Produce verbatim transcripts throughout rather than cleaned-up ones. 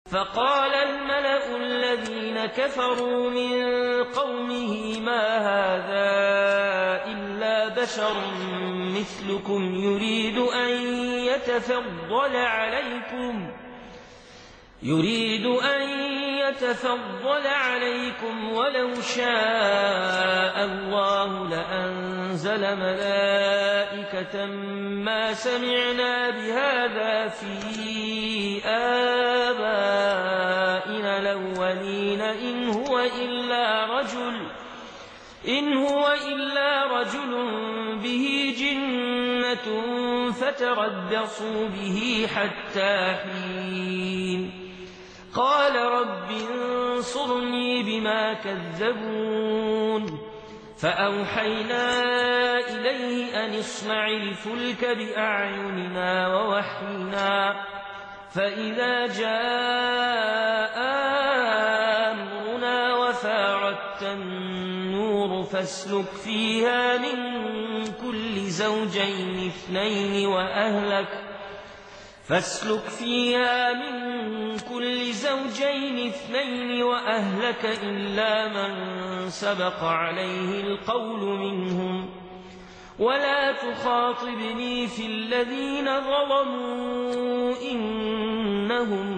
فقال الملأ الذين كفروا من قومه ما هذا إلا بشر مثلكم يريد أن يتفضل عليكم يريد أن يتفضل عليكم ولو شاء الله لأنزل ملائكة ما سمعنا بهذا في آبائنا الأولين إن هو إلا رجل إن هو إلا رجل به جنة فتربصوا به حتى حين قال رب انصرني بما كذبون فأوحينا إليه أن اصنع الفلك بأعيننا ووحينا فإذا جاء أمرنا وفاردت النور فاسلك فيها من كل زوجين اثنين وأهلك فاسلك فيها من كل زوجين اثنين وأهلك إلا من سبق عليه القول منهم ولا تخاطبني في الذين ظلموا إنهم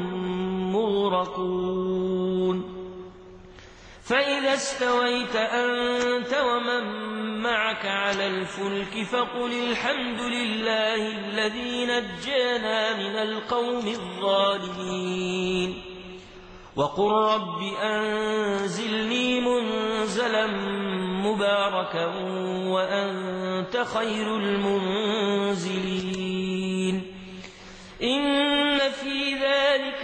مغرقون فإذا استويت أنت ومن معك على الفلك فقل الحمد لله الذي نجانا من القوم الظالمين وقل رب أنزلني منزلا مباركا وأنت خير المنزلين إن في ذلك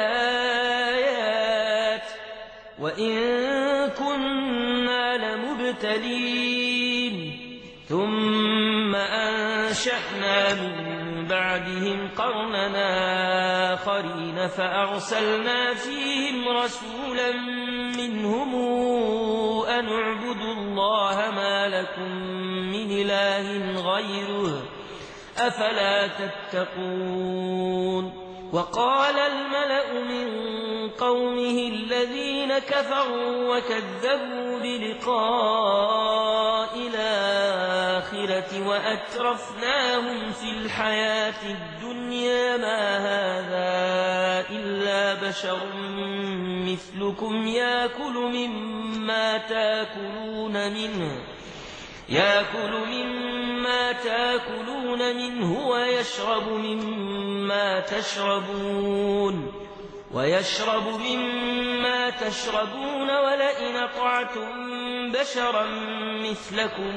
لآيات وإن كنا لمبتلين ثم أنشأنا من بعدهم قرننا آخرين فأرسلنا فيهم رسولا منهم أن اعبدوا الله ما لكم من إله غيره أفلا تتقون وقال الملأ من قومه الذين كفروا وكذبوا بلقاء الآخرة وأترفناهم في الحياة الدنيا ما هذا إلا بشر مثلكم يأكل مما تأكلون منه يأكل مما تأكلون منه ويشرب مما تشربون ويشرب مما تشربون ولئن أطعتم بشرا مثلكم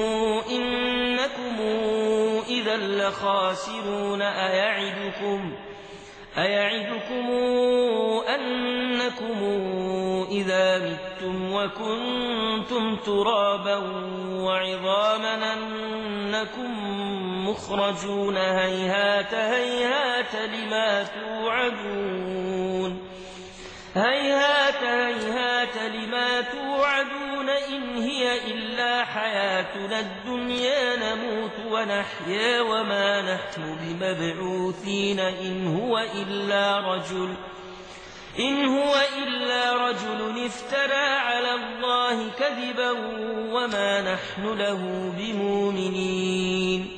إنكم إذا لخاسرون أيعدكم أيعدكم أنكم إذا متم وكنتم ترابا وعظاما أنكم مخرجون هيهات هيهات لما توعدون هيهات هيهات لما توعدون إن هي إلا حياتنا الدنيا نموت ونحيا وما نحن بمبعوثين إن هو إلا رجل إن هو إلا رجل افترى على الله كذبا وما نحن له بمؤمنين